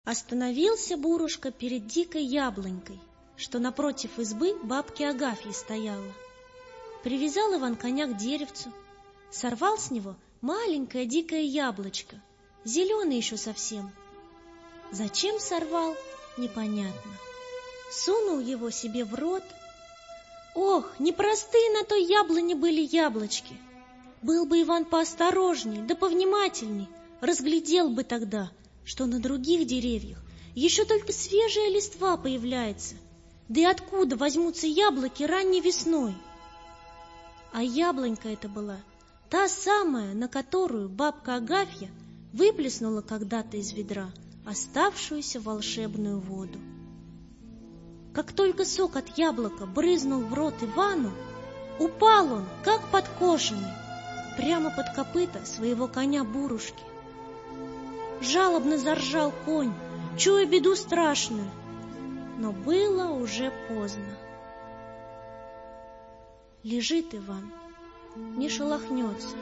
Остановился Бурушка перед дикой яблонькой, что напротив избы бабки Агафьи стояла. Привязал Иван коня к деревцу, сорвал с него маленькое дикое яблочко, зеленое еще совсем. Зачем сорвал, непонятно. Сунул его себе в рот. Ох, непростые на той яблоне были яблочки. Был бы Иван поосторожней, да повнимательней, разглядел бы тогда, что на других деревьях еще только свежая листва появляется, да и откуда возьмутся яблоки ранней весной. А яблонька эта была та самая, на которую бабка Агафья выплеснула когда-то из ведра оставшуюся волшебную воду. Как только сок от яблока брызнул в рот Ивану, упал он, как подкошенный, прямо под копыта своего коня Бурушки. Жалобно заржал конь, чуя беду страшную, но было уже поздно. Лежит Иван, не шелохнется.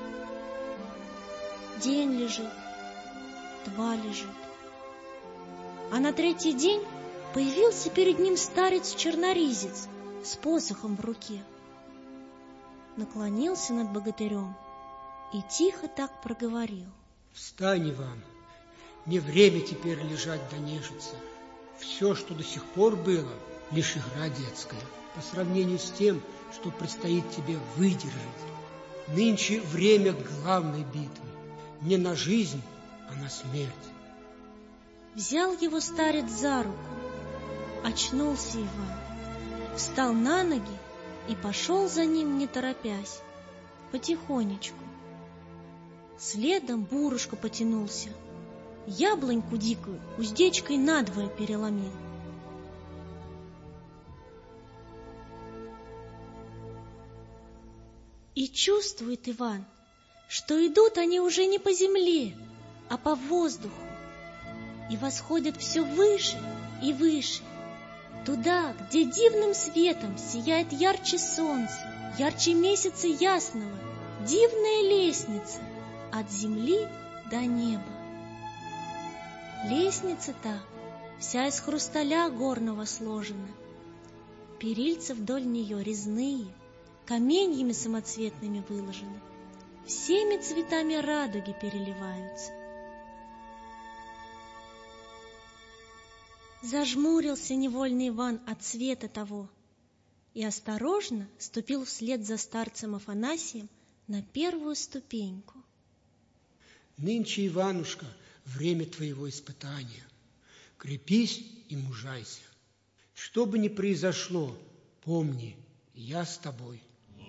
День лежит, два лежит. А на третий день появился перед ним старец-черноризец с посохом в руке. Наклонился над богатырем и тихо так проговорил: «Встань, Иван, не время теперь лежать да нежиться. Все, что до сих пор было, лишь игра детская, по сравнению с тем, что предстоит тебе выдержать. Нынче время главной битвы, не на жизнь, а на смерть». Взял его старец за руку, очнулся Иван, встал на ноги и пошел за ним, не торопясь, потихонечку. Следом Бурушка потянулся, яблоньку дикую уздечкой надвое переломил. И чувствует Иван, что идут они уже не по земле, а по воздуху, и восходят все выше и выше, туда, где дивным светом сияет ярче солнца, ярче месяца ясного, дивная лестница от земли до неба. Лестница та вся из хрусталя горного сложена, перильца вдоль нее резные, каменьями самоцветными выложены, всеми цветами радуги переливаются. Зажмурился невольно Иван от света того и осторожно ступил вслед за старцем Афанасием на первую ступеньку. Нынче, Иванушка, время твоего испытания. Крепись и мужайся. Что бы ни произошло, помни, я с тобой.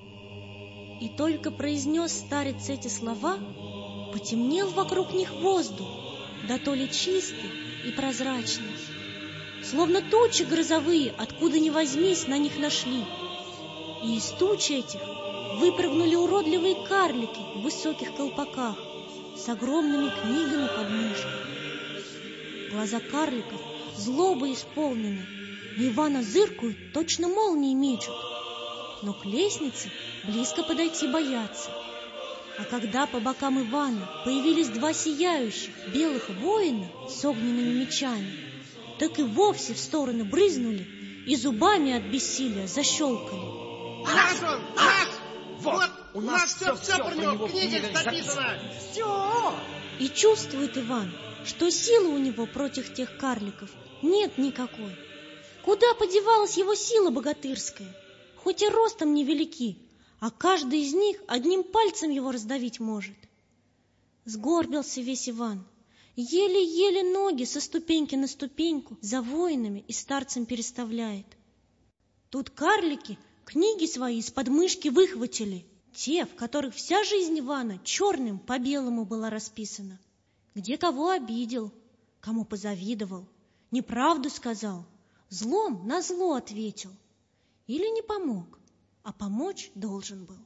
И только произнес старец эти слова, потемнел вокруг них воздух, да то ли чистый и прозрачный, словно тучи грозовые, откуда ни возьмись, на них нашли. И из туч этих выпрыгнули уродливые карлики в высоких колпаках с огромными книгами под мышкой. Глаза карликов злобой исполнены, на Ивана зыркают, точно молнии мечут, но к лестнице близко подойти боятся. А когда по бокам Ивана появились два сияющих белых воина с огненными мечами, так и вовсе в стороны брызнули и зубами от бессилия защелкали. Наш он! Наш! Вот! У нас все про него в книге записано! Все! И чувствует Иван, что силы у него против тех карликов нет никакой. Куда подевалась его сила богатырская? Хоть и ростом невелики, а каждый из них одним пальцем его раздавить может. Сгорбился весь Иван, еле-еле ноги со ступеньки на ступеньку за воинами и старцем переставляет. Тут карлики книги свои из-под мышки выхватили, те, в которых вся жизнь Ивана черным по белому была расписана. Где кого обидел, кому позавидовал, неправду сказал, злом на зло ответил. Или не помог, а помочь должен был.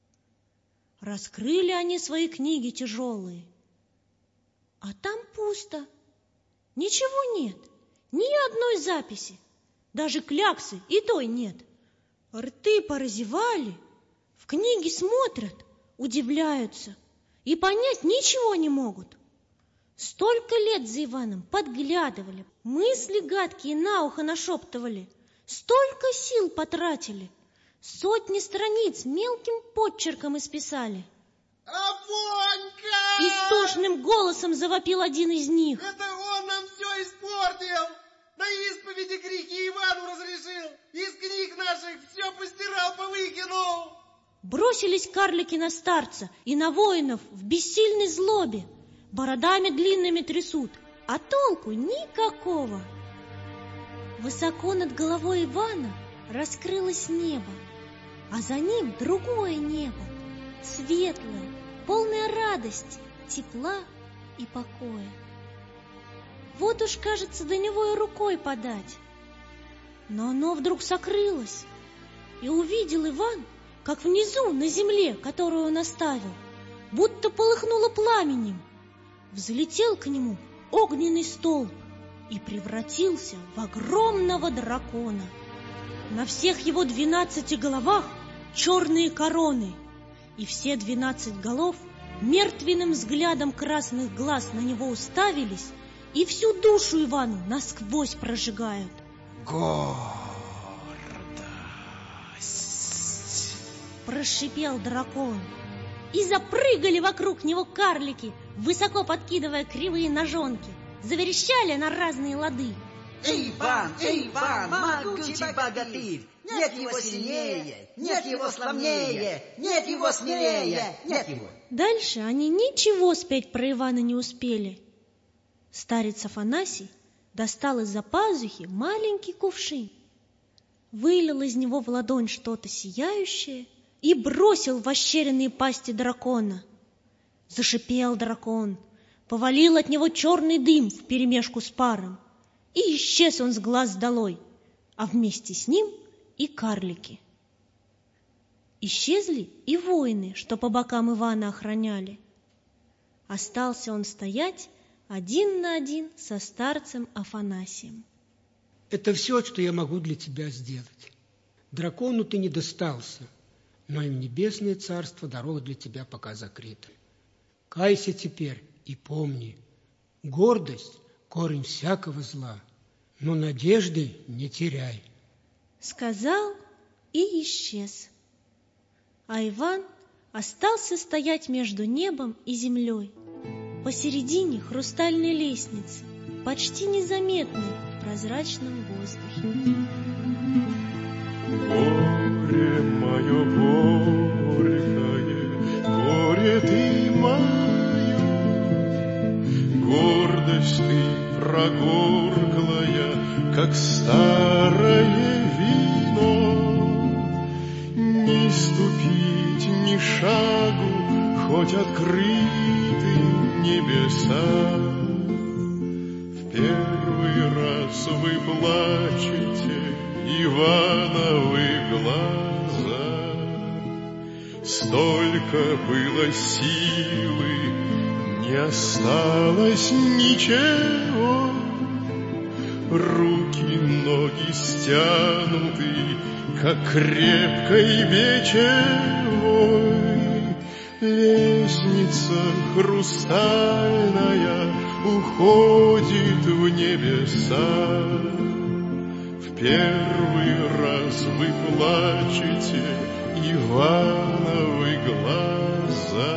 Раскрыли они свои книги тяжелые, а там пусто, ничего нет, ни одной записи, даже кляксы и той нет. Рты поразевали, в книги смотрят, удивляются и понять ничего не могут. Столько лет за Иваном подглядывали, мысли гадкие на ухо нашептывали, столько сил потратили, сотни страниц мелким подчерком исписали. Афонька! Истошным голосом завопил один из них. Это он нам все испортил! На исповеди грехи Ивану разрешил! Из книг наших все постирал, повыкинул! Бросились карлики на старца и на воинов в бессильной злобе. Бородами длинными трясут, а толку никакого. Высоко над головой Ивана раскрылось небо, а за ним другое небо, светлое, полное радости, тепла и покоя. Вот уж, кажется, до него и рукой подать. Но оно вдруг сокрылось, и увидел Иван, как внизу, на земле, которую он оставил, будто полыхнуло пламенем. Взлетел к нему огненный столб и превратился в огромного дракона. На всех его 12 головах черные короны, и все 12 голов мертвенным взглядом красных глаз на него уставились и всю душу Ивану насквозь прожигают. Гордость! Прошипел дракон, и запрыгали вокруг него карлики, высоко подкидывая кривые ножонки, заверещали на разные лады. Иван, могучий богатырь! Нет его сильнее, нет его славнее, нет его смелее, нет его. Дальше они ничего спеть про Ивана не успели. Старец Афанасий достал из-за пазухи маленький кувшин, вылил из него в ладонь что-то сияющее и бросил в ощеренные пасти дракона. Зашипел дракон, повалил от него черный дым вперемешку с паром, и исчез он с глаз долой, а вместе с ним и карлики. Исчезли и воины, что по бокам Ивана охраняли. Остался он стоять один на один со старцем Афанасием. Это все, что я могу для тебя сделать. Дракону ты не достался, но и в небесное царство дорога для тебя пока закрыта. Кайся теперь и помни, гордость — корень всякого зла, но надежды не теряй. Сказал и исчез. А Иван остался стоять между небом и землей, посередине хрустальной лестницы, почти незаметной в прозрачном воздухе. Горе мое горькое, горе ты мое, гордость ты прогорклая, как старое вино. Ни ступить, ни шагу, хоть открыты небеса. В первый раз вы плачете, Ивановы глаза. Столько было силы, не осталось ничего. Руки, ноги стянуты, как крепкой бичевой. Лестница хрустальная уходит в небеса. В первый раз вы плачете, Ивановы глаза.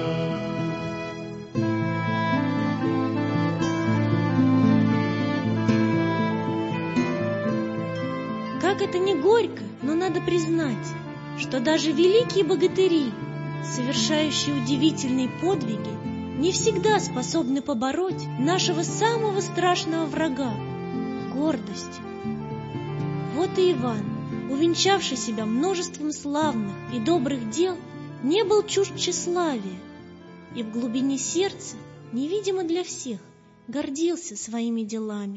Как это не горько, но надо признать, что даже великие богатыри, совершающие удивительные подвиги, не всегда способны побороть нашего самого страшного врага — гордость. Вот и Иван, увенчавший себя множеством славных и добрых дел, не был чужд тщеславия и в глубине сердца, невидимо для всех, гордился своими делами.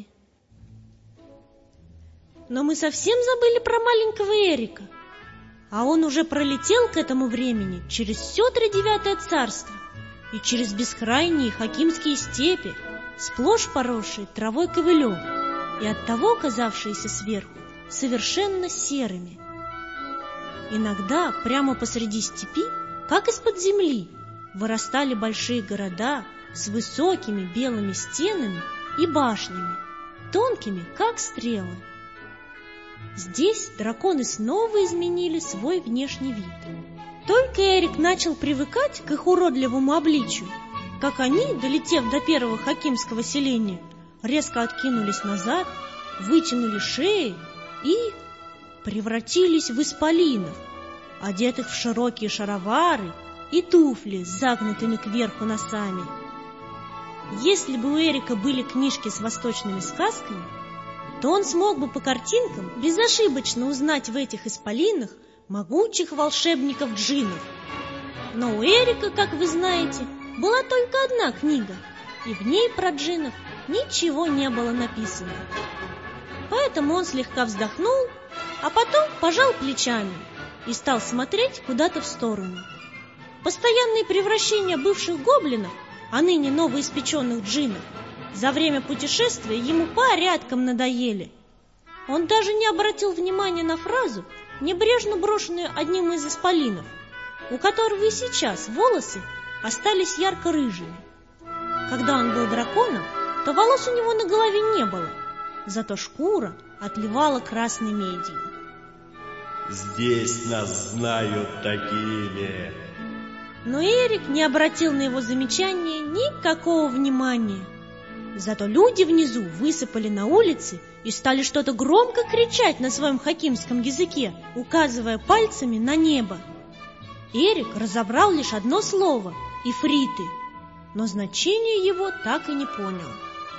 Но мы совсем забыли про маленького Эрика, а он уже пролетел к этому времени через все 39-е царство и через бескрайние хакимские степи, сплошь поросшие травой ковылем и оттого казавшиеся сверху совершенно серыми. Иногда прямо посреди степи, как из-под земли, вырастали большие города с высокими белыми стенами и башнями, тонкими, как стрелы. Здесь драконы снова изменили свой внешний вид. Только Эрик начал привыкать к их уродливому обличию, как они, долетев до первого хакимского селения, резко откинулись назад, вытянули шеи и превратились в исполинов, одетых в широкие шаровары и туфли с загнутыми кверху носами. Если бы у Эрика были книжки с восточными сказками, то он смог бы по картинкам безошибочно узнать в этих исполинах могучих волшебников-джиннов. Но у Эрика, как вы знаете, была только одна книга, и в ней про джиннов ничего не было написано. Поэтому он слегка вздохнул, а потом пожал плечами и стал смотреть куда-то в сторону. Постоянные превращения бывших гоблинов, а ныне новоиспеченных джиннов, за время путешествия ему порядком надоели. Он даже не обратил внимания на фразу, небрежно брошенную одним из исполинов, у которого и сейчас волосы остались ярко-рыжими. Когда он был драконом, то волос у него на голове не было, зато шкура отливала красной медью. Здесь нас знают такими. Но Эрик не обратил на его замечание никакого внимания. Зато люди внизу высыпали на улицы и стали что-то громко кричать на своем хакимском языке, указывая пальцами на небо. Эрик разобрал лишь одно слово — «ифриты», но значение его так и не понял.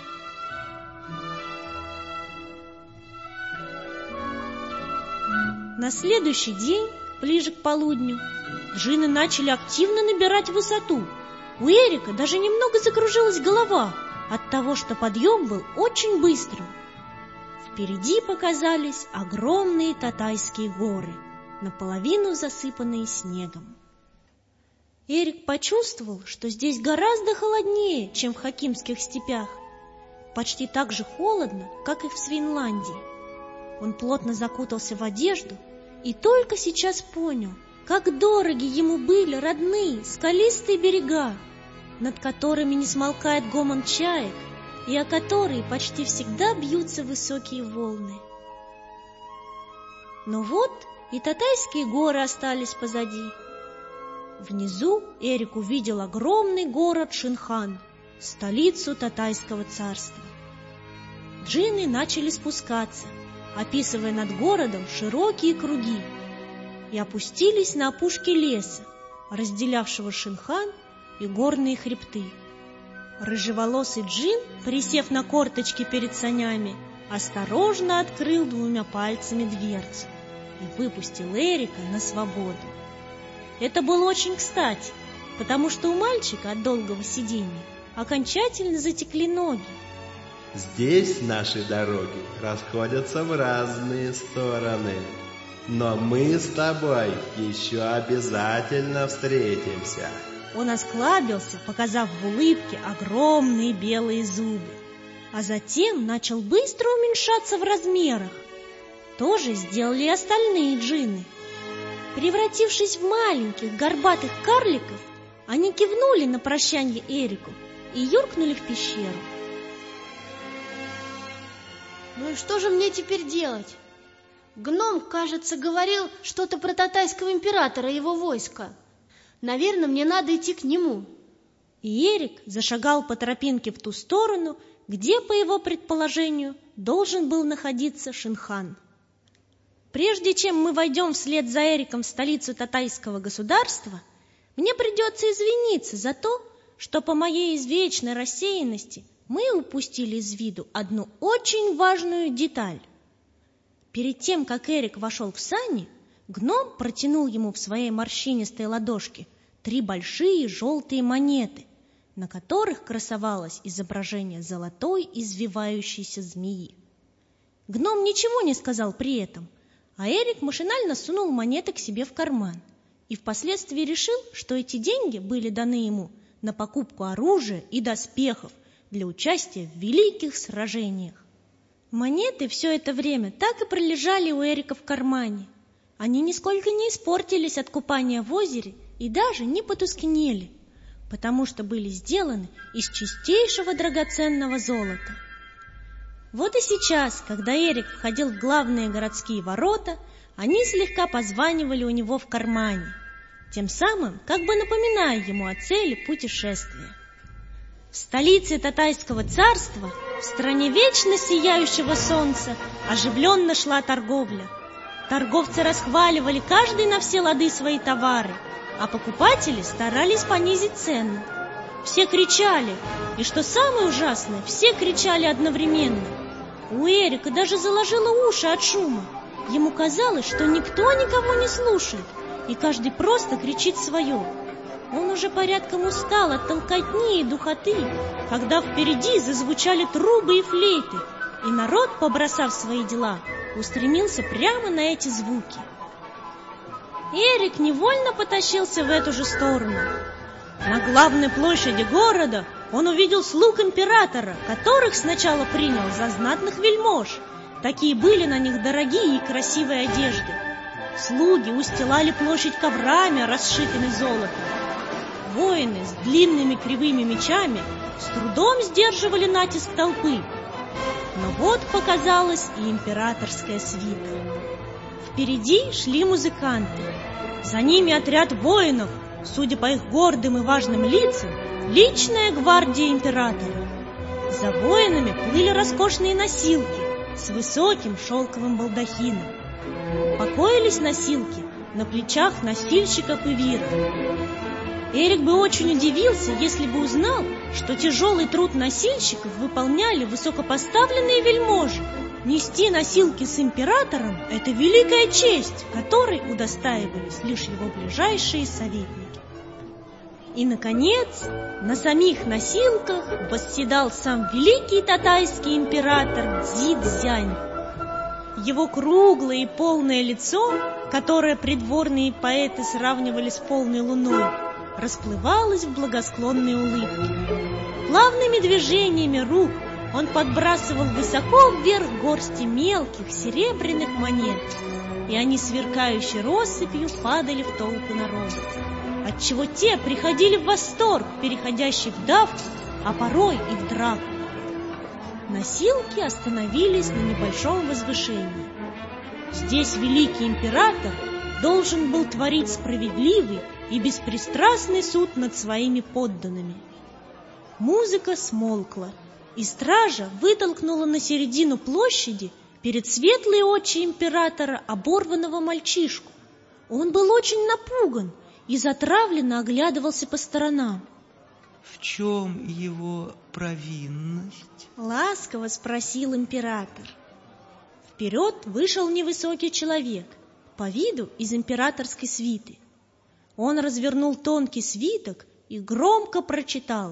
На следующий день, ближе к полудню, джинны начали активно набирать высоту. У Эрика даже немного закружилась голова от того, что подъем был очень быстрым. Впереди показались огромные Татайские горы, наполовину засыпанные снегом. Эрик почувствовал, что здесь гораздо холоднее, чем в хакимских степях. Почти так же холодно, как и в Свинландии. Он плотно закутался в одежду и только сейчас понял, как дороги ему были родные скалистые берега, над которыми не смолкает гомон чаек и о которые почти всегда бьются высокие волны. Но вот и Татайские горы остались позади. Внизу Эрик увидел огромный город Шинхан, столицу Татайского царства. Джинны начали спускаться, описывая над городом широкие круги, и опустились на опушки леса, разделявшего Шинхан и горные хребты. Рыжеволосый джин, присев на корточки перед санями, осторожно открыл двумя пальцами дверцу и выпустил Эрика на свободу. Это было очень кстати, потому что у мальчика от долгого сидения окончательно затекли ноги. Здесь наши дороги расходятся в разные стороны, но мы с тобой еще обязательно встретимся. Он осклабился, показав в улыбке огромные белые зубы, а затем начал быстро уменьшаться в размерах. То же сделали и остальные джинны. Превратившись в маленьких горбатых карликов, они кивнули на прощанье Эрику и юркнули в пещеру. Ну и что же мне теперь делать? Гном, кажется, говорил что-то про татайского императора и его войско. Наверное, мне надо идти к нему. И Эрик зашагал по тропинке в ту сторону, где, по его предположению, должен был находиться Шинхан. Прежде чем мы войдем вслед за Эриком в столицу Татайского государства, мне придется извиниться за то, что по моей извечной рассеянности мы упустили из виду одну очень важную деталь. Перед тем, как Эрик вошел в сани, гном протянул ему в своей морщинистой ладошке 3 большие желтые монеты, на которых красовалось изображение золотой извивающейся змеи. Гном ничего не сказал при этом, а Эрик машинально сунул монеты к себе в карман и впоследствии решил, что эти деньги были даны ему на покупку оружия и доспехов для участия в великих сражениях. Монеты все это время так и пролежали у Эрика в кармане. Они нисколько не испортились от купания в озере и даже не потускнели. потому что были сделаны из чистейшего драгоценного золота. Вот и сейчас, когда Эрик входил в главные городские ворота, они слегка позванивали у него в кармане, тем самым как бы напоминая ему о цели путешествия. В столице Татайского царства, в стране вечно сияющего солнца, оживленно шла торговля. Торговцы расхваливали каждый на все лады свои товары, а покупатели старались понизить цену. Все кричали, и что самое ужасное, все кричали одновременно. У Эрика даже заложило уши от шума. Ему казалось, что никто никого не слушает, и каждый просто кричит свое. Он уже порядком устал от толкотни и духоты, когда впереди зазвучали трубы и флейты, и народ, побросав свои дела, устремился прямо на эти звуки. Эрик невольно потащился в эту же сторону. На главной площади города он увидел слуг императора, которых сначала принял за знатных вельмож. Такие были на них дорогие и красивые одежды. Слуги устилали площадь коврами, расшитыми золотом. Воины с длинными кривыми мечами с трудом сдерживали натиск толпы. Но вот показалась и императорская свита. Впереди шли музыканты. За ними отряд воинов, судя по их гордым и важным лицам, личная гвардия императора. За воинами плыли роскошные носилки с высоким шелковым балдахином. Покоились носилки на плечах носильщиков и виров. Эрик бы очень удивился, если бы узнал, что тяжелый труд носильщиков выполняли высокопоставленные вельможи. Нести носилки с императором – это великая честь, которой удостаивались лишь его ближайшие советники. И, наконец, на самих носилках восседал сам великий татайский император Цзи-Цзянь. Его круглое и полное лицо, которое придворные поэты сравнивали с полной луной, расплывалось в благосклонной улыбке. Плавными движениями рук он подбрасывал высоко вверх горсти мелких серебряных монет, и они сверкающей россыпью падали в толпы народа, отчего те приходили в восторг, переходящий в давку, а порой и в драку. Носилки остановились на небольшом возвышении. Здесь великий император должен был творить справедливый и беспристрастный суд над своими подданными. Музыка смолкла, и стража вытолкнула на середину площади перед светлые очи императора оборванного мальчишку. Он был очень напуган и затравленно оглядывался по сторонам. В чем его провинность? Ласково спросил император. Вперед вышел невысокий человек, по виду из императорской свиты. Он развернул тонкий свиток и громко прочитал: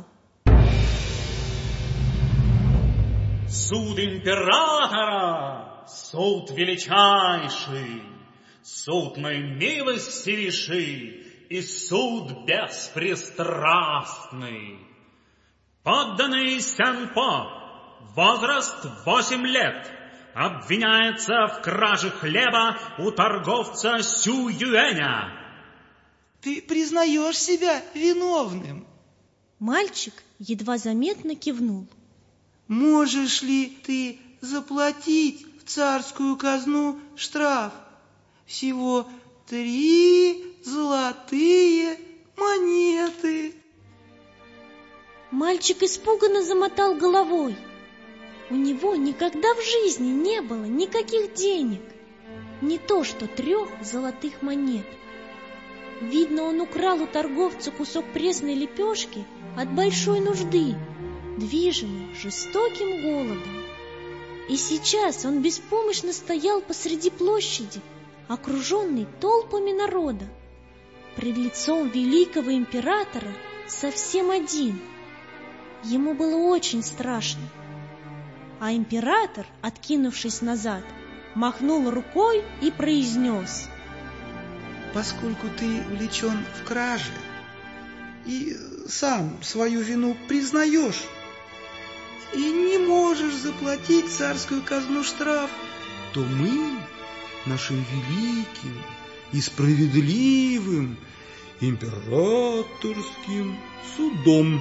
«Суд императора, суд величайший, суд наимилостивейший и суд беспристрастный. Подданный Сянпо, возраст 8 лет, обвиняется в краже хлеба у торговца Сю Юэня». Ты признаешь себя виновным? Мальчик едва заметно кивнул. Можешь ли ты заплатить в царскую казну штраф? Всего 3 золотые монеты. Мальчик испуганно замотал головой. У него никогда в жизни не было никаких денег, не то что 3 золотых монет. Видно, он украл у торговца кусок пресной лепешки от большой нужды, движимый жестоким голодом. И сейчас он беспомощно стоял посреди площади, окруженный толпами народа, пред лицом великого императора совсем один. Ему было очень страшно. А император, откинувшись назад, махнул рукой и произнес: поскольку ты увлечен в краже и сам свою вину признаешь и не можешь заплатить в царскую казну штраф, то мы нашим великим и справедливым императорским судом.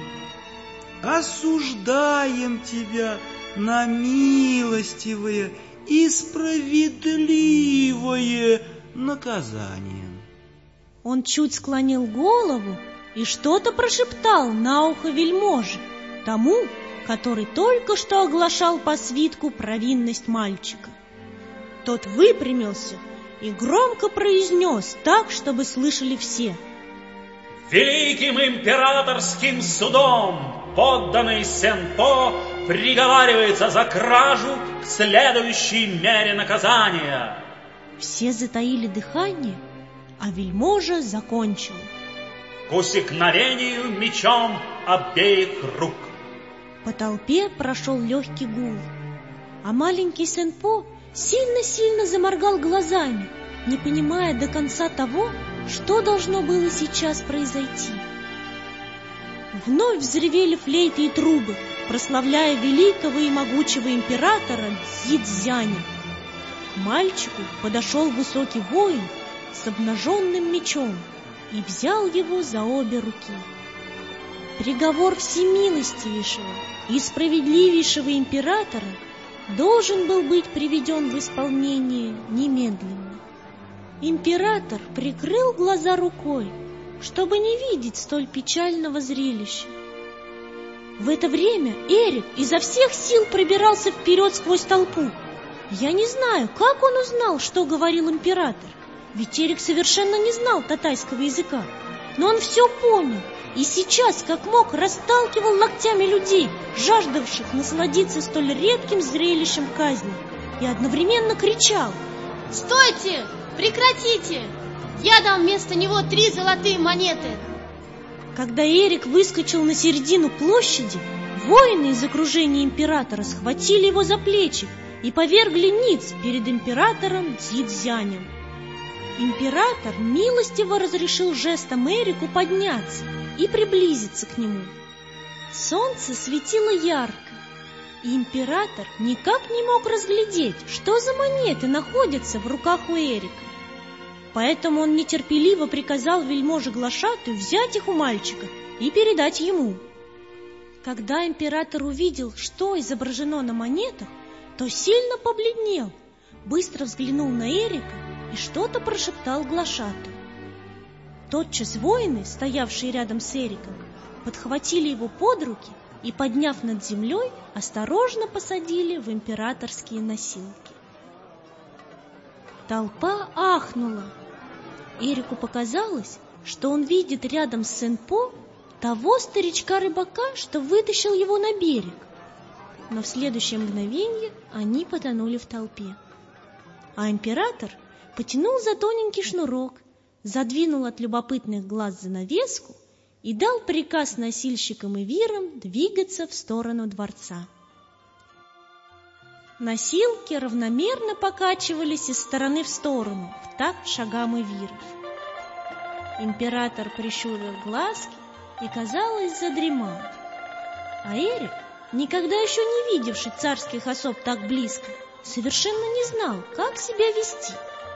Осуждаем тебя на милостивое и справедливое наказание. Он чуть склонил голову и что-то прошептал на ухо вельможи, тому, который только что оглашал по свитку провинность мальчика. Тот выпрямился и громко произнес так, чтобы слышали все: «Великим императорским судом подданный Сен-По приговаривается за кражу к следующей мере наказания». Все затаили дыхание, а вельможа закончил: «К усекновению мечом обеих рук». По толпе прошел легкий гул, а маленький Сен-По сильно-сильно заморгал глазами, не понимая до конца того, что должно было сейчас произойти. Вновь взревели флейты и трубы, прославляя великого и могучего императора Цзяня. К мальчику подошел высокий воин с обнаженным мечом и взял его за обе руки. Приговор всемилостивейшего и справедливейшего императора должен был быть приведен в исполнение немедленно. Император прикрыл глаза рукой, чтобы не видеть столь печального зрелища. В это время Эрик изо всех сил пробирался вперед сквозь толпу. Я не знаю, как он узнал, что говорил император, ведь Эрик совершенно не знал татайского языка, но он все понял и сейчас, как мог, расталкивал локтями людей, жаждавших насладиться столь редким зрелищем казни, и одновременно кричал: «Стойте! Прекратите! Я дам вместо него 3 золотые монеты!» Когда Эрик выскочил на середину площади, воины из окружения императора схватили его за плечи и повергли ниц перед императором Цзянем. Император милостиво разрешил жестом Эрику подняться и приблизиться к нему. Солнце светило ярко, и император никак не мог разглядеть, что за монеты находятся в руках у Эрика. Поэтому он нетерпеливо приказал вельможе глашатую взять их у мальчика и передать ему. Когда император увидел, что изображено на монетах, то сильно побледнел, быстро взглянул на Эрика и что-то прошептал глашатую. Тотчас воины, стоявшие рядом с Эриком, подхватили его под руки и, подняв над землей, осторожно посадили в императорские носилки. Толпа ахнула. Эрику показалось, что он видит рядом с Сен-По того старичка-рыбака, что вытащил его на берег. Но в следующее мгновение они потонули в толпе. А император потянул за тоненький шнурок, задвинул от любопытных глаз занавеску и дал приказ носильщикам и вирам двигаться в сторону дворца. Носилки равномерно покачивались из стороны в сторону в такт шагам эвиров. Император прищурил глазки и, казалось, задремал. А Эрик, никогда еще не видевший царских особ так близко, совершенно не знал, как себя вести.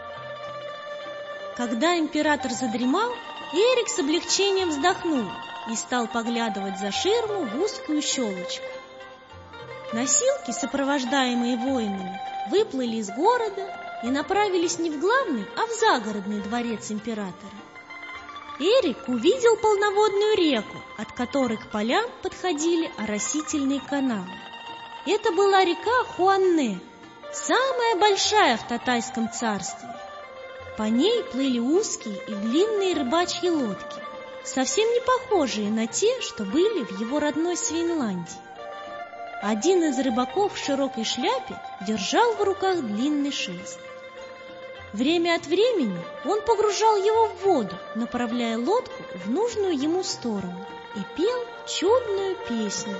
Когда император задремал, Эрик с облегчением вздохнул и стал поглядывать за ширму в узкую щелочку. Носилки, сопровождаемые воинами, выплыли из города и направились не в главный, а в загородный дворец императора. Эрик увидел полноводную реку, от которой к полям подходили оросительные каналы. Это была река Хуанне, самая большая в Татайском царстве. По ней плыли узкие и длинные рыбачьи лодки, совсем не похожие на те, что были в его родной Свинландии. Один из рыбаков в широкой шляпе держал в руках длинный шест. Время от времени он погружал его в воду, направляя лодку в нужную ему сторону, и пел чудную песню.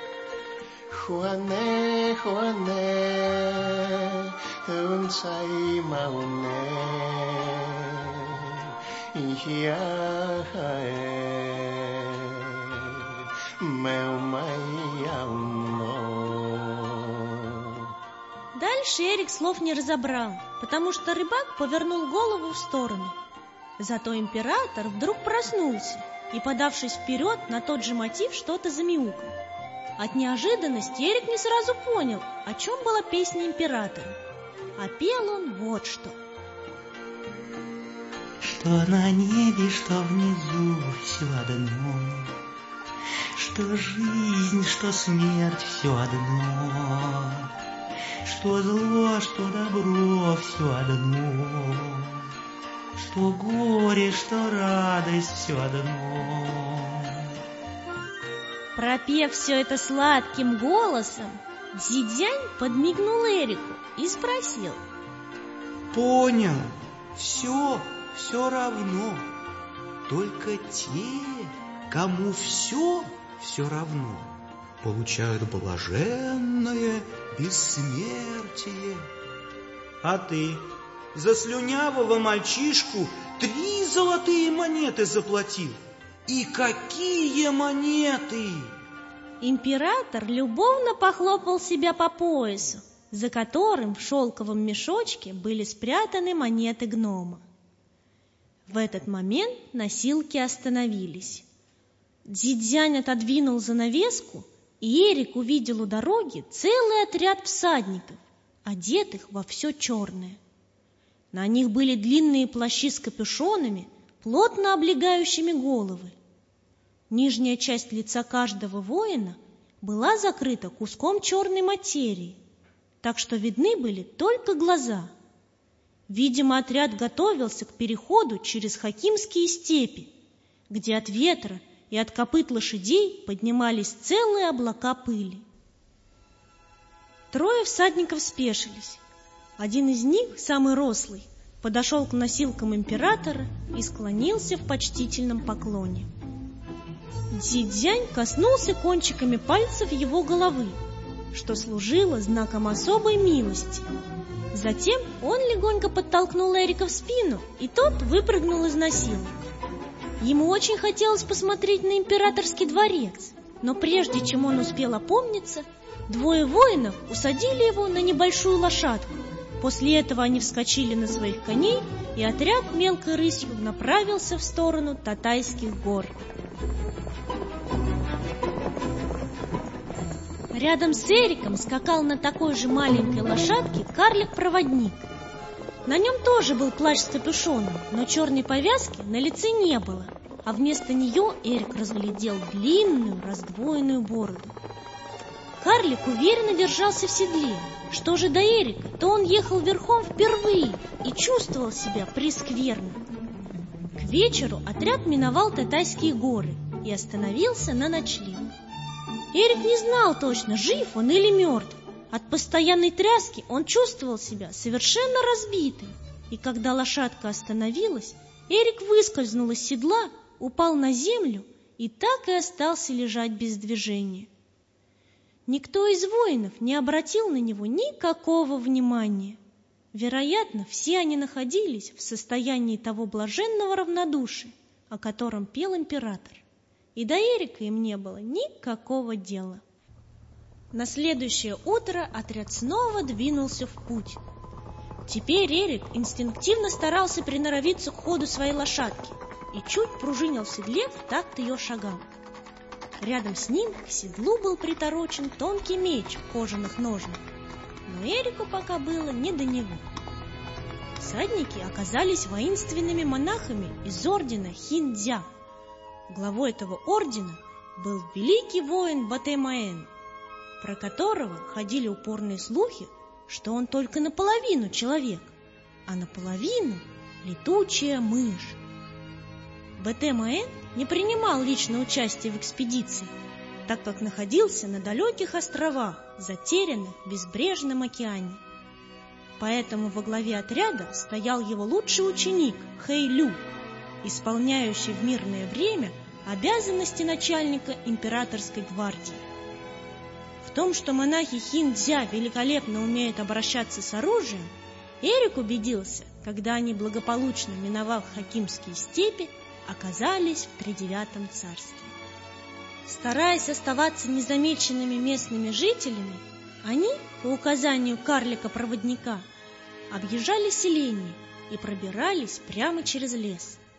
Хуане, Хуане, унцай мауне, яхае, мэумайяуно. Дальше Эрик слов не разобрал, потому что рыбак повернул голову в сторону. Зато император вдруг проснулся и, подавшись вперед, на тот же мотив что-то замяукал. От неожиданности Эрик не сразу понял, о чем была песня императора. А пел он вот что. Что на небе, что внизу, все одно. Что жизнь, что смерть, все одно. Что зло, что добро, все одно. Что горе, что радость, все одно. Пропев все это сладким голосом, Дзидзянь подмигнул Эрику и спросил. Понял, все равно. Только те, кому все равно, получают блаженное бессмертие. А ты за слюнявого мальчишку 3 золотые монеты заплатил. И какие монеты! Император любовно похлопал себя по поясу, за которым в шелковом мешочке были спрятаны монеты гнома. В этот момент носилки остановились. Дзидзянь отодвинул занавеску, и Эрик увидел у дороги целый отряд всадников, одетых во все черное. На них были длинные плащи с капюшонами, плотно облегающими головы. Нижняя часть лица каждого воина была закрыта куском черной материи, так что видны были только глаза. Видимо, отряд готовился к переходу через Хакимские степи, где от ветра и от копыт лошадей поднимались целые облака пыли. 3 всадников спешились. Один из них, самый рослый, подошел к носилкам императора и склонился в почтительном поклоне. Дзидзянь коснулся кончиками пальцев его головы, что служило знаком особой милости. Затем он легонько подтолкнул Эрика в спину, и тот выпрыгнул из носилок. Ему очень хотелось посмотреть на императорский дворец, но прежде чем он успел опомниться, 2 воинов усадили его на небольшую лошадку. После этого они вскочили на своих коней, и отряд мелкой рысью направился в сторону Татайских гор. Рядом с Эриком скакал на такой же маленькой лошадке карлик-проводник. На нем тоже был плащ с капюшоном, но черной повязки на лице не было, а вместо нее Эрик разглядел длинную раздвоенную бороду. Карлик уверенно держался в седле. Что же до Эрика, то он ехал верхом впервые и чувствовал себя прескверно. К вечеру отряд миновал Татайские горы и остановился на ночлег. Эрик не знал точно, жив он или мертв. От постоянной тряски он чувствовал себя совершенно разбитым. И когда лошадка остановилась, Эрик выскользнул из седла, упал на землю и так и остался лежать без движения. Никто из воинов не обратил на него никакого внимания. Вероятно, все они находились в состоянии того блаженного равнодушия, о котором пел император. И до Эрика им не было никакого дела. На следующее утро отряд снова двинулся в путь. Теперь Эрик инстинктивно старался приноровиться к ходу своей лошадки и чуть пружинил в седле в такт ее шагам. Рядом с ним к седлу был приторочен тонкий меч в кожаных ножнах, но Эрику пока было не до него. Всадники оказались воинственными монахами из ордена Хиндзя. Главой этого ордена был великий воин Батэ-Маэн, про которого ходили упорные слухи, что он только наполовину человек, а наполовину летучая мышь. Батэ-Маэн не принимал личное участие в экспедиции, так как находился на далеких островах, затерянных в безбрежном океане. Поэтому во главе отряда стоял его лучший ученик Хэй-Лю, исполняющий в мирное время обязанности начальника императорской гвардии. В том, что монахи Хиндзя великолепно умеют обращаться с оружием, Эрик убедился, когда они, благополучно миновав Хакимские степи, оказались в Тридевятом царстве. Стараясь оставаться незамеченными местными жителями, они, по указанию карлика-проводника, объезжали селения и пробирались прямо через лес.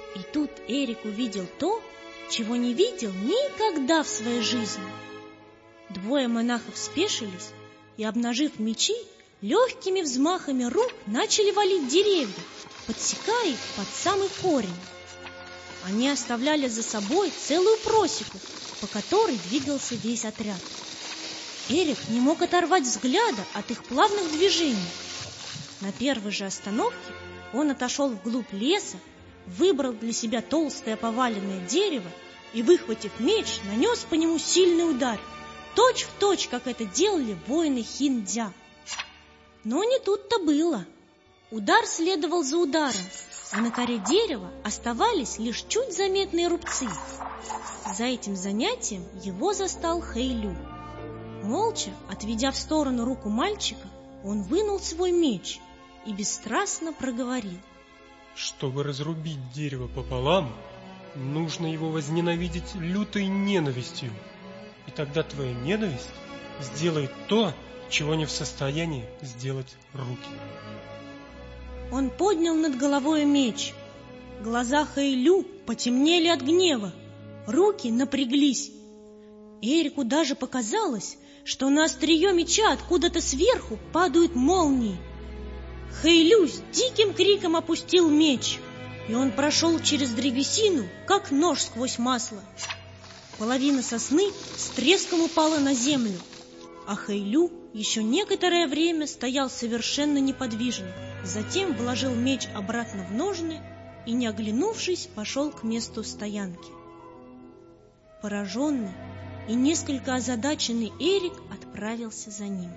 И тут Эрик увидел то, чего не видел никогда в своей жизни. Двое монахов спешились и, обнажив мечи, легкими взмахами рук начали валить деревья, подсекая их под самый корень. Они оставляли за собой целую просеку, по которой двигался весь отряд. Эрик не мог оторвать взгляда от их плавных движений. На первой же остановке он отошел вглубь леса, выбрал для себя толстое поваленное дерево и, выхватив меч, нанес по нему сильный удар, точь-в-точь, как это делали воины Хиндзя. Но не тут-то было. Удар следовал за ударом, а на коре дерева оставались лишь чуть заметные рубцы. За этим занятием его застал Хэйлю. Молча, отведя в сторону руку мальчика, он вынул свой меч и бесстрастно проговорил: «Чтобы разрубить дерево пополам, нужно его возненавидеть лютой ненавистью, и тогда твоя ненависть сделает то, чего не в состоянии сделать руки». Он поднял над головой меч. Глаза Хэйлю потемнели от гнева, руки напряглись. Эрику даже показалось, что на острие меча откуда-то сверху падают молнии. Хэйлю с диким криком опустил меч, и он прошел через древесину, как нож сквозь масло. Половина сосны с треском упала на землю, а Хэйлю еще некоторое время стоял совершенно неподвижно, затем вложил меч обратно в ножны и, не оглянувшись, пошел к месту стоянки. Пораженный и несколько озадаченный Эрик отправился за ним.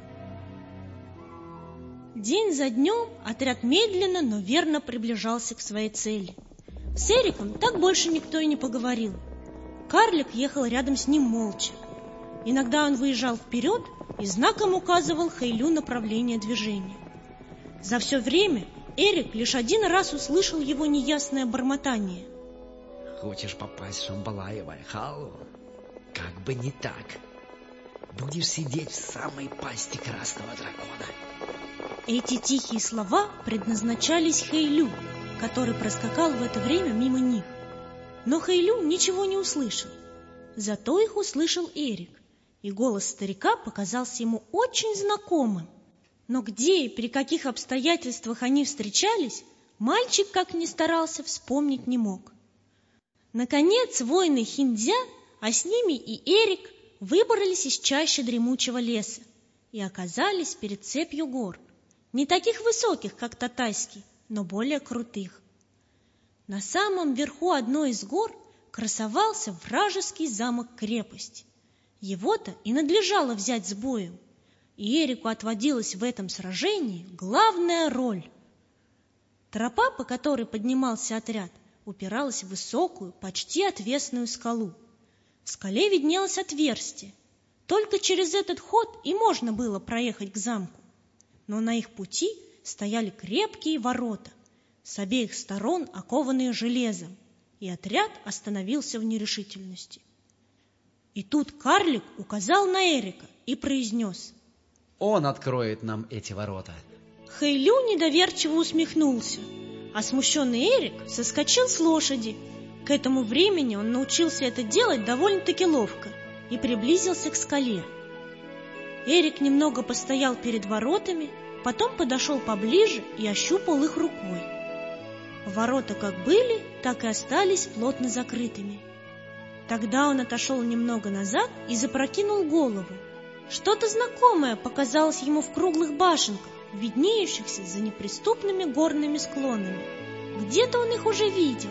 День за днем отряд медленно, но верно приближался к своей цели. С Эриком так больше никто и не поговорил. Карлик ехал рядом с ним молча. Иногда он выезжал вперед и знаком указывал Хэйлю направление движения. За все время Эрик лишь один раз услышал его неясное бормотание. «Хочешь попасть в Шамбалаева, Халу? Как бы не так. Будешь сидеть в самой пасти красного дракона». Эти тихие слова предназначались Хэйлю, который проскакал в это время мимо них. Но Хэйлю ничего не услышал. Зато их услышал Эрик, и голос старика показался ему очень знакомым. Но где и при каких обстоятельствах они встречались, мальчик, как ни старался, вспомнить не мог. Наконец воины Хиндзя, а с ними и Эрик, выбрались из чащи дремучего леса и оказались перед цепью гор, не таких высоких, как Татайский, но более крутых. На самом верху одной из гор красовался вражеский замок-крепость. Его-то и надлежало взять с боем, и Эрику отводилась в этом сражении главная роль. Тропа, по которой поднимался отряд, упиралась в высокую, почти отвесную скалу. В скале виднелось отверстие. Только через этот ход и можно было проехать к замку. Но на их пути стояли крепкие ворота, с обеих сторон окованные железом, и отряд остановился в нерешительности. И тут карлик указал на Эрика и произнес: «Он откроет нам эти ворота». Хэйлю недоверчиво усмехнулся, а смущенный Эрик соскочил с лошади. К этому времени он научился это делать довольно-таки ловко и приблизился к скале. Эрик немного постоял перед воротами, потом подошел поближе и ощупал их рукой. Ворота как были, так и остались плотно закрытыми. Тогда он отошел немного назад и запрокинул голову. Что-то знакомое показалось ему в круглых башенках, виднеющихся за неприступными горными склонами. Где-то он их уже видел.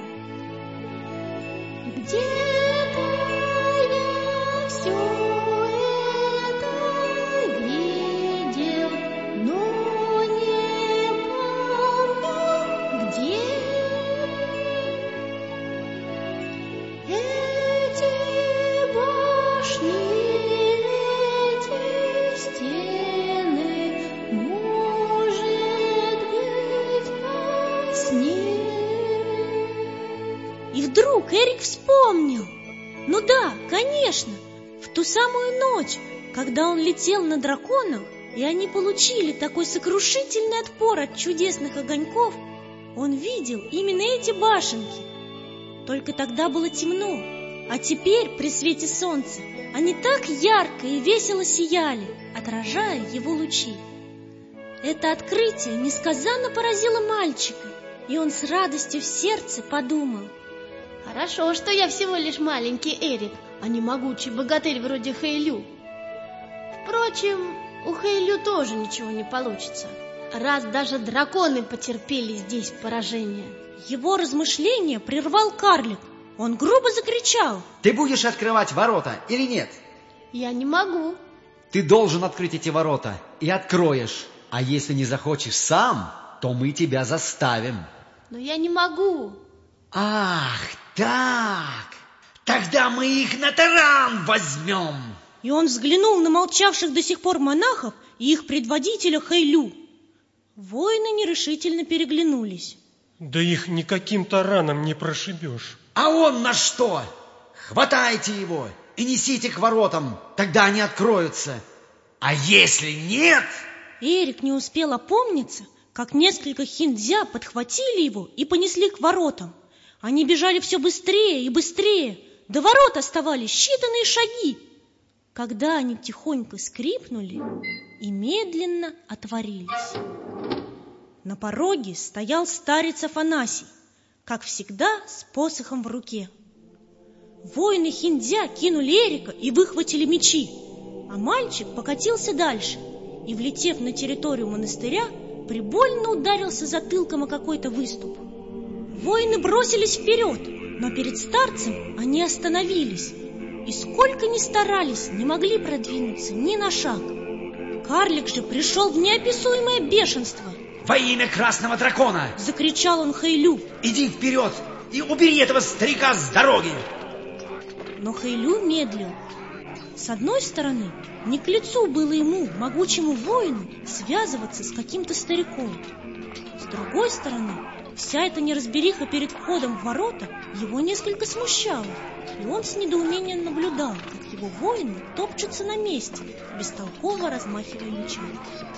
Где-то я все это видел, но не помню, где. Эти башни, эти стены, может быть, во сне. И вдруг Эрик вспомнил. Ну да, конечно, в ту самую ночь, когда он летел на драконах, и они получили такой сокрушительный отпор от чудесных огоньков, он видел именно эти башенки. Только тогда было темно, а теперь при свете солнца они так ярко и весело сияли, отражая его лучи. Это открытие несказанно поразило мальчика, и он с радостью в сердце подумал: хорошо, что я всего лишь маленький Эрик, а не могучий богатырь вроде Хэйлю. Впрочем, у Хэйлю тоже ничего не получится, раз даже драконы потерпели здесь поражение. Его размышления прервал карлик. Он грубо закричал: ты будешь открывать ворота или нет? Я не могу. Ты должен открыть эти ворота и откроешь. А если не захочешь сам, то мы тебя заставим. Но я не могу. Ах, так! Тогда мы их на таран возьмем. И он взглянул на молчавших до сих пор монахов и их предводителя Хэйлю. Воины нерешительно переглянулись. Да их никаким тараном не прошибешь. А он на что? Хватайте его и несите к воротам, тогда они откроются. А если нет... Эрик не успел опомниться, как несколько хиндзя подхватили его и понесли к воротам. Они бежали все быстрее и быстрее. До ворот оставались считанные шаги, когда они тихонько скрипнули и медленно отворились. На пороге стоял старец Афанасий, как всегда, с посохом в руке. Воины хиндзя кинули Эрика и выхватили мечи, а мальчик покатился дальше и, влетев на территорию монастыря, прибольно ударился затылком о какой-то выступ. Воины бросились вперед, но перед старцем они остановились, и сколько ни старались, не могли продвинуться ни на шаг. Карлик же пришел в неописуемое бешенство. Во имя красного дракона! Закричал он Хэйлю. Иди вперед и убери этого старика с дороги! Но Хэйлю медлил. С одной стороны, не к лицу было ему, могучему воину, связываться с каким-то стариком. С другой стороны, вся эта неразбериха перед входом в ворота его несколько смущала, и он с недоумением наблюдал, как его воины топчутся на месте, бестолково размахивая мечами.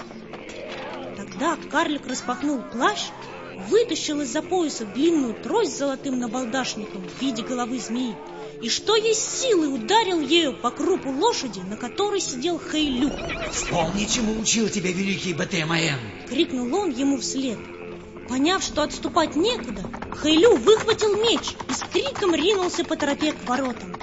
Тогда карлик распахнул плащ, вытащил из-за пояса длинную трость с золотым набалдашником в виде головы змеи и что есть силы ударил ею по крупу лошади, на которой сидел Хэйлю. «Вспомни, чему учил тебя великий Бэтэмаэн!» — крикнул он ему вслед. Поняв, что отступать некуда, Хэйлю выхватил меч и с криком ринулся по тропе к воротам.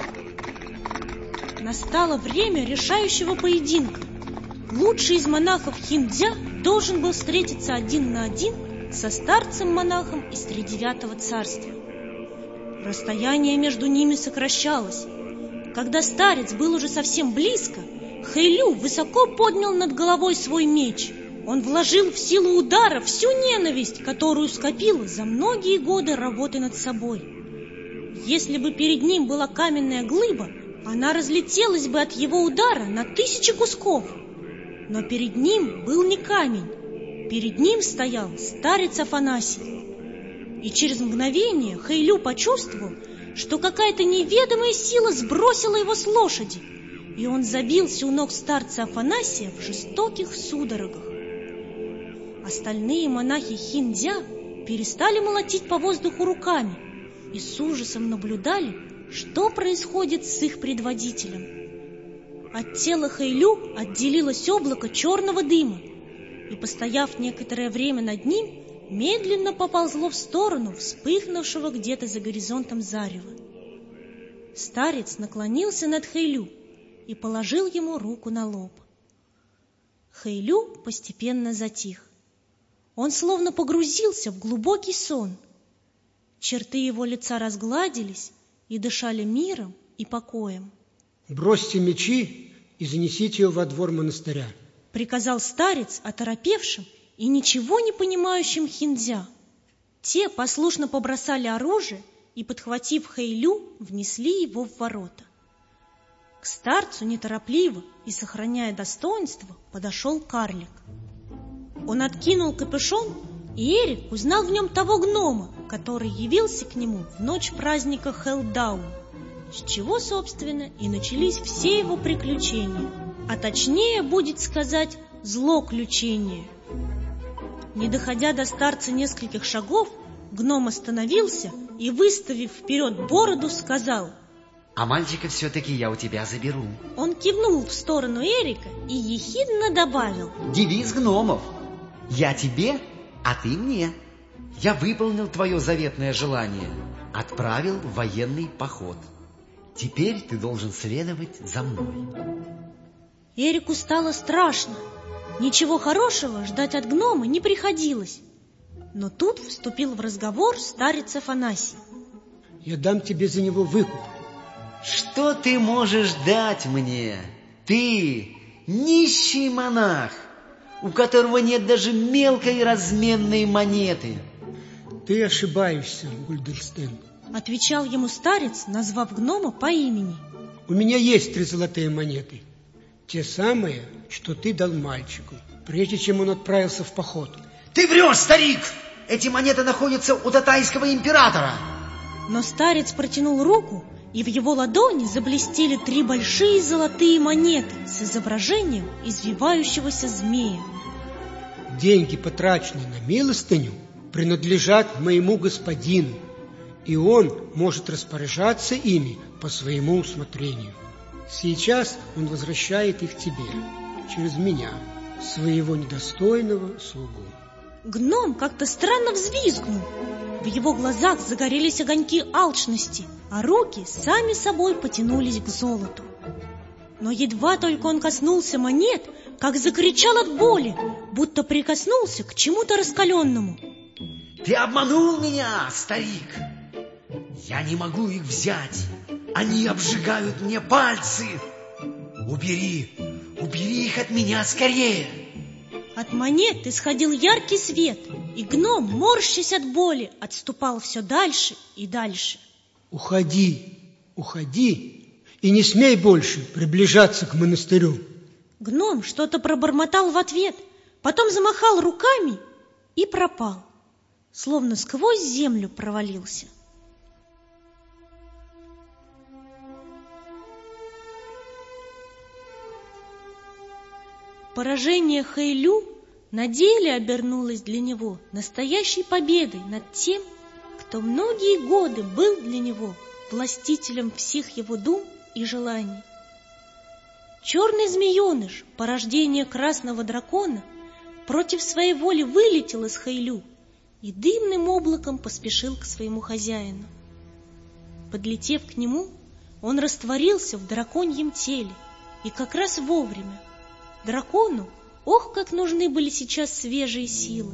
Настало время решающего поединка. Лучший из монахов хиндзя должен был встретиться один на один со старцем-монахом из Тридевятого царства. Расстояние между ними сокращалось. Когда старец был уже совсем близко, Хэйлю высоко поднял над головой свой меч. Он вложил в силу удара всю ненависть, которую скопил за многие годы работы над собой. Если бы перед ним была каменная глыба, она разлетелась бы от его удара на 1000 кусков. Но перед ним был не камень, перед ним стоял старец Афанасий. И через мгновение Хэйлю почувствовал, что какая-то неведомая сила сбросила его с лошади, и он забился у ног старца Афанасия в жестоких судорогах. Остальные монахи хиндзя перестали молотить по воздуху руками и с ужасом наблюдали, что происходит с их предводителем. От тела Хэйлю отделилось облако черного дыма, и, постояв некоторое время над ним, медленно поползло в сторону вспыхнувшего где-то за горизонтом зарева. Старец наклонился над Хэйлю и положил ему руку на лоб. Хэйлю постепенно затих. Он словно погрузился в глубокий сон. Черты его лица разгладились и дышали миром и покоем. «Бросьте мечи и занесите ее во двор монастыря», — приказал старец оторопевшим и ничего не понимающим хиндзя. Те послушно побросали оружие и, подхватив Хэйлю, внесли его в ворота. К старцу неторопливо и сохраняя достоинство подошел карлик. Он откинул капюшон, и Эрик узнал в нем того гнома, который явился к нему в ночь праздника Хэлдаун, с чего, собственно, и начались все его приключения, а точнее будет сказать злоключения. Не доходя до старца нескольких шагов, Гном остановился и, выставив вперед бороду, сказал: «А мальчика все-таки я у тебя заберу». Он кивнул в сторону Эрика и ехидно добавил: «Девиз гномов: я тебе, а ты мне. Я выполнил твое заветное желание, отправил в военный поход. Теперь ты должен следовать за мной». Эрику стало страшно. Ничего хорошего ждать от гнома не приходилось. Но тут вступил в разговор старец Афанасий. «Я дам тебе за него выкуп». «Что ты можешь дать мне? Ты нищий монах, у которого нет даже мелкой разменной монеты». «Ты ошибаешься, Гульденстен», — отвечал ему старец, назвав гнома по имени. «У меня есть 3 золотые монеты. Те самые, что ты дал мальчику, прежде чем он отправился в поход». «Ты врешь, старик! Эти монеты находятся у татайского императора!» Но старец протянул руку, и в его ладони заблестели 3 большие золотые монеты с изображением извивающегося змея. «Деньги, потраченные на милостыню, принадлежат моему господину, и он может распоряжаться ими по своему усмотрению. Сейчас он возвращает их тебе, через меня, своего недостойного слугу». Гном как-то странно взвизгнул. В его глазах загорелись огоньки алчности, а руки сами собой потянулись к золоту. Но едва только он коснулся монет, как закричал от боли, будто прикоснулся к чему-то раскаленному. «Ты обманул меня, старик! Я не могу их взять! Они обжигают мне пальцы! Убери их от меня скорее!» От монет исходил яркий свет, и гном, морщась от боли, отступал все дальше и дальше. «Уходи, уходи, и не смей больше приближаться к монастырю». Гном что-то пробормотал в ответ, потом замахал руками и пропал, словно сквозь землю провалился. Поражение Хэйлю на деле обернулось для него настоящей победой над тем, кто многие годы был для него властителем всех его дум и желаний. Черный змееныш, порождение красного дракона, против своей воли вылетел из Хэйлю и дымным облаком поспешил к своему хозяину. Подлетев к нему, он растворился в драконьем теле, и как раз вовремя. Дракону, ох, как нужны были сейчас свежие силы.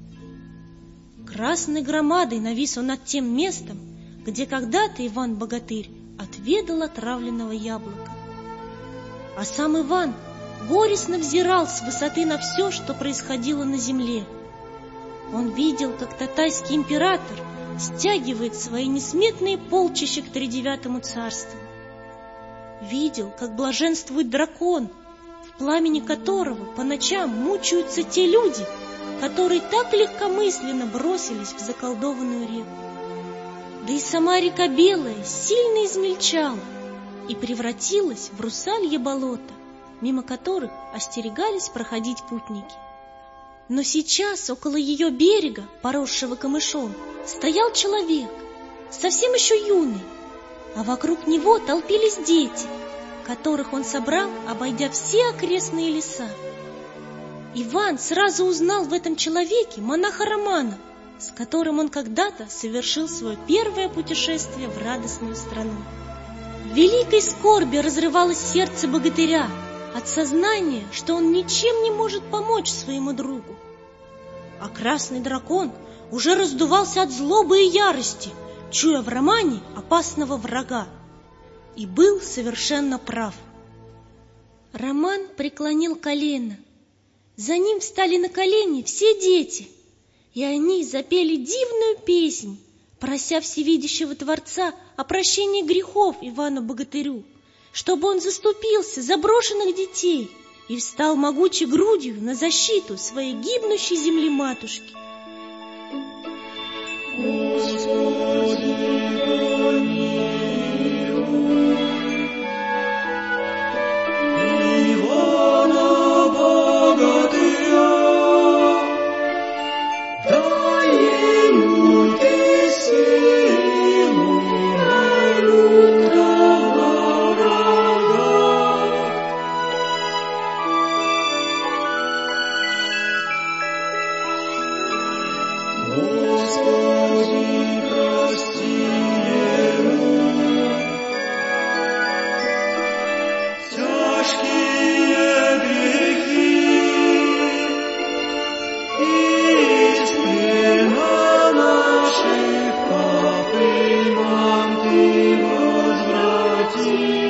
Красной громадой навис он над тем местом, где когда-то Иван-богатырь отведал отравленного яблока. А сам Иван горестно взирал с высоты на все, что происходило на земле. Он видел, как татайский император стягивает свои несметные полчища к 39-му царству. Видел, как блаженствует дракон, в пламени которого по ночам мучаются те люди, которые так легкомысленно бросились в заколдованную реку. Да и сама река Белая сильно измельчала и превратилась в русалье болото, мимо которых остерегались проходить путники. Но сейчас около ее берега, поросшего камышом, стоял человек, совсем еще юный, а вокруг него толпились дети, которых он собрал, обойдя все окрестные леса. Иван сразу узнал в этом человеке монаха Романа, с которым он когда-то совершил свое первое путешествие в радостную страну. В великой скорби разрывалось сердце богатыря от сознания, что он ничем не может помочь своему другу. А красный дракон уже раздувался от злобы и ярости, чуя в Романе опасного врага. И был совершенно прав. Роман преклонил колено. За ним встали на колени все дети, и они запели дивную песнь, прося всевидящего Творца о прощении грехов Ивану-богатырю, чтобы он заступился за брошенных детей и встал могучей грудью на защиту своей гибнущей земли матушки. Дай ему Господи, прости ему тяжкие грехи, из плена наших попрямам ты возврати.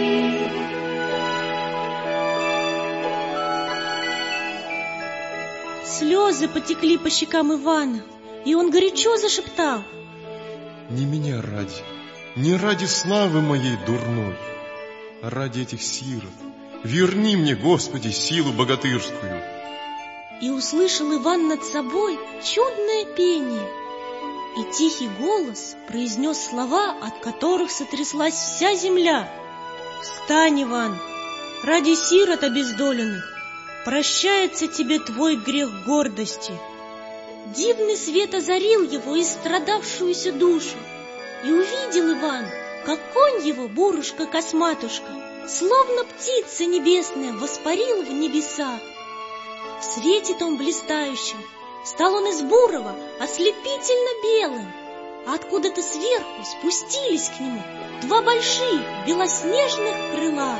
Слезы потекли по щекам Ивана, и он горячо зашептал: Не меня ради, не ради славы моей дурной, а ради этих сирот. Верни мне, Господи, силу богатырскую. И услышал Иван над собой чудное пение, и тихий голос произнес слова, от которых сотряслась вся земля. «Встань, Иван, ради сирот обездоленных, прощается тебе твой грех гордости». Дивный свет озарил его истрадавшуюся душу, и увидел Иван, как конь его, Бурушка-Косматушка, словно птица небесная, воспарил в небеса. В свете том блистающем стал он из бурого ослепительно белым, а откуда-то сверху спустились к нему два больших белоснежных крыла.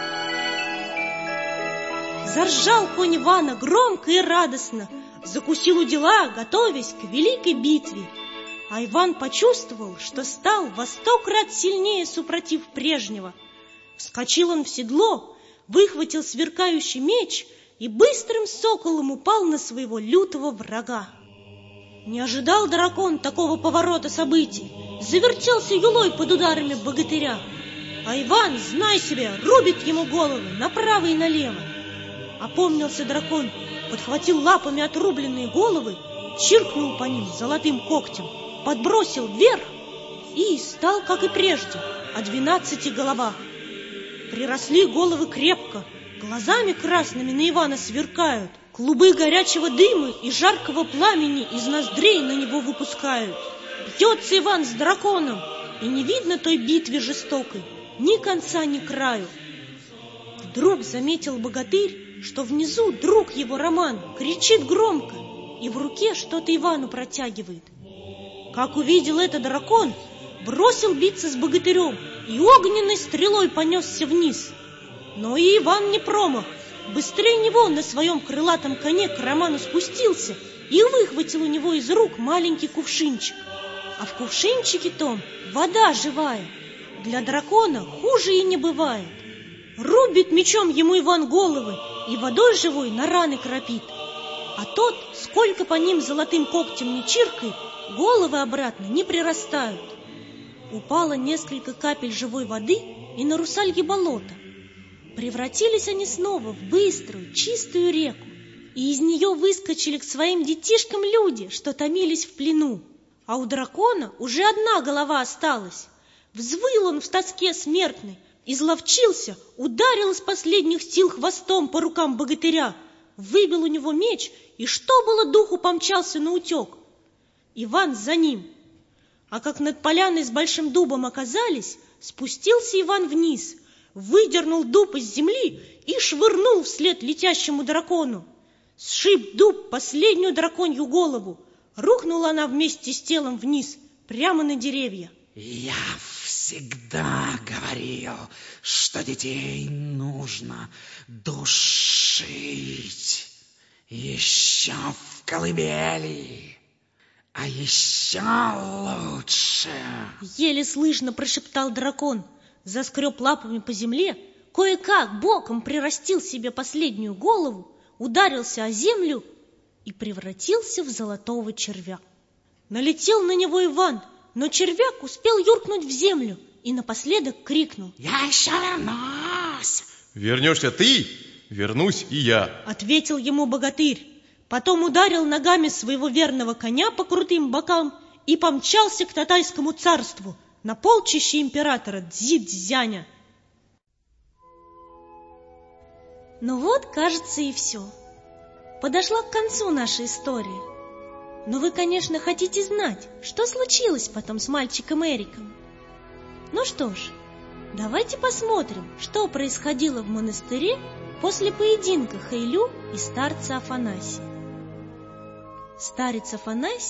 Заржал конь Ивана громко и радостно, закусил у дела, готовясь к великой битве. А Иван почувствовал, что стал во 100 крат сильнее супротив прежнего. Вскочил он в седло, выхватил сверкающий меч и быстрым соколом упал на своего лютого врага. Не ожидал дракон такого поворота событий, завертелся юлой под ударами богатыря. А Иван, знай себе, рубит ему головы направо и налево. Опомнился дракон, подхватил лапами отрубленные головы, чиркнул по ним золотым когтем, подбросил вверх и стал, как и прежде, о 12 головах. Приросли головы крепко, глазами красными на Ивана сверкают, клубы горячего дыма и жаркого пламени из ноздрей на него выпускают. Бьется Иван с драконом, и не видно той битве жестокой ни конца, ни краю. Вдруг заметил богатырь, что внизу друг его Роман кричит громко и в руке что-то Ивану протягивает. Как увидел это дракон, бросил биться с богатырем и огненной стрелой понесся вниз. Но и Иван не промах, быстрее него на своем крылатом коне к Роману спустился и выхватил у него из рук маленький кувшинчик. А в кувшинчике том вода живая. Для дракона хуже и не бывает. Рубит мечом ему Иван головы и водой живой на раны кропит. А тот, сколько по ним золотым когтем не чиркает, головы обратно не прирастают. Упало несколько капель живой воды и на русалье болото. Превратились они снова в быструю, чистую реку, и из нее выскочили к своим детишкам люди, что томились в плену. А у дракона уже одна голова осталась. Взвыл он в тоске смертной, изловчился, ударил из последних сил хвостом по рукам богатыря, выбил у него меч и, что было духу, помчался наутек. Иван за ним. А как над поляной с большим дубом оказались, спустился Иван вниз, выдернул дуб из земли и швырнул вслед летящему дракону. Сшиб дуб последнюю драконью голову, рухнула она вместе с телом вниз, прямо на деревья. Я всегда говорил, что детей нужно душить еще в колыбели, а еще лучше. Еле слышно прошептал дракон, заскреб лапами по земле, кое-как боком прирастил себе последнюю голову, ударился о землю и превратился в золотого червя. Налетел на него Иван, но червяк успел юркнуть в землю и напоследок крикнул: «Я еще вернусь!» «Вернешься ты, вернусь и я!» Ответил ему богатырь. Потом ударил ногами своего верного коня по крутым бокам и помчался к Татайскому царству на полчище императора Цзи-Цзяня. Ну вот, кажется, и все. Подошла к концу наша история. Но вы, конечно, хотите знать, что случилось потом с мальчиком Эриком. Ну что ж, давайте посмотрим, что происходило в монастыре после поединка Хэйлю и старца Афанасия. Старец Афанасий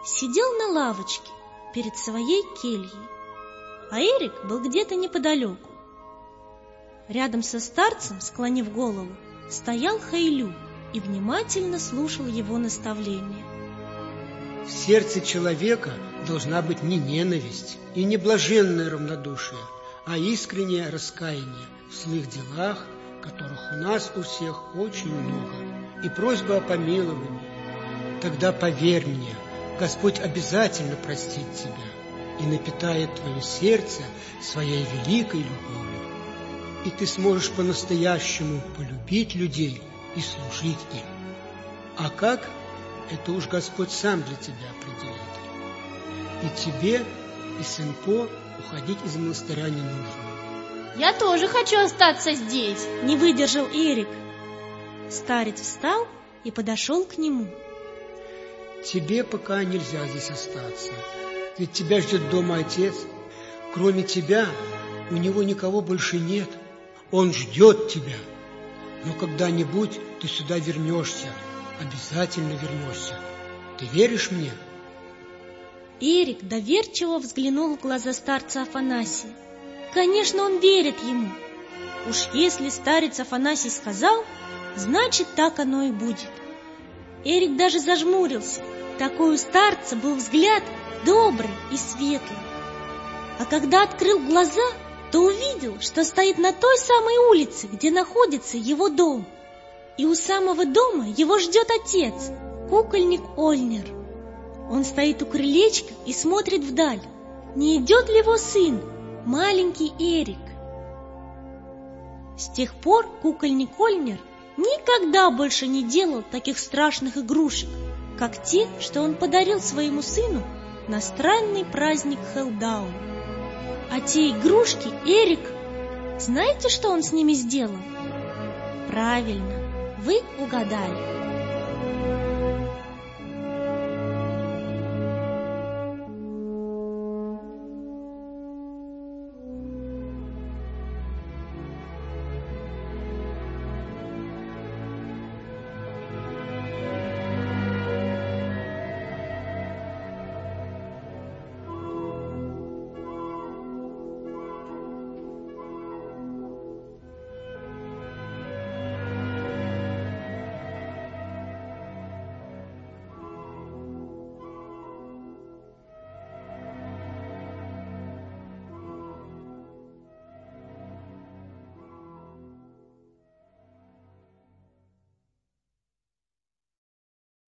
сидел на лавочке перед своей кельей, а Эрик был где-то неподалеку. Рядом со старцем, склонив голову, стоял Хейлю и внимательно слушал его наставления. В сердце человека должна быть не ненависть и не блаженное равнодушие, а искреннее раскаяние в злых делах, которых у нас у всех очень много, и просьба о помиловании. Тогда, поверь мне, Господь обязательно простит тебя и напитает твое сердце своей великой любовью, и ты сможешь по-настоящему полюбить людей и служить им. А как? Это уж Господь сам для тебя определит. И тебе, и Сен-По уходить из монастыря не нужно. Я тоже хочу остаться здесь. Не выдержал Эрик. Старец встал и подошел к нему. Тебе пока нельзя здесь остаться, ведь тебя ждет дома отец. Кроме тебя у него никого больше нет. Он ждет тебя. Но когда-нибудь ты сюда вернешься, обязательно вернешься. Ты веришь мне? Эрик доверчиво взглянул в глаза старца Афанасия. Конечно, он верит ему. Уж если старец Афанасий сказал, значит, так оно и будет. Эрик даже зажмурился. Такой у старца был взгляд добрый и светлый. А когда открыл глаза, то увидел, что стоит на той самой улице, где находится его дом. И у самого дома его ждет отец, кукольник Ольнер. Он стоит у крылечка и смотрит вдаль. Не идет ли его сын, маленький Эрик? С тех пор кукольник Ольнер никогда больше не делал таких страшных игрушек, как те, что он подарил своему сыну на странный праздник Хелдаун. А те игрушки Эрик, знаете, что он с ними сделал? Правильно, вы угадали.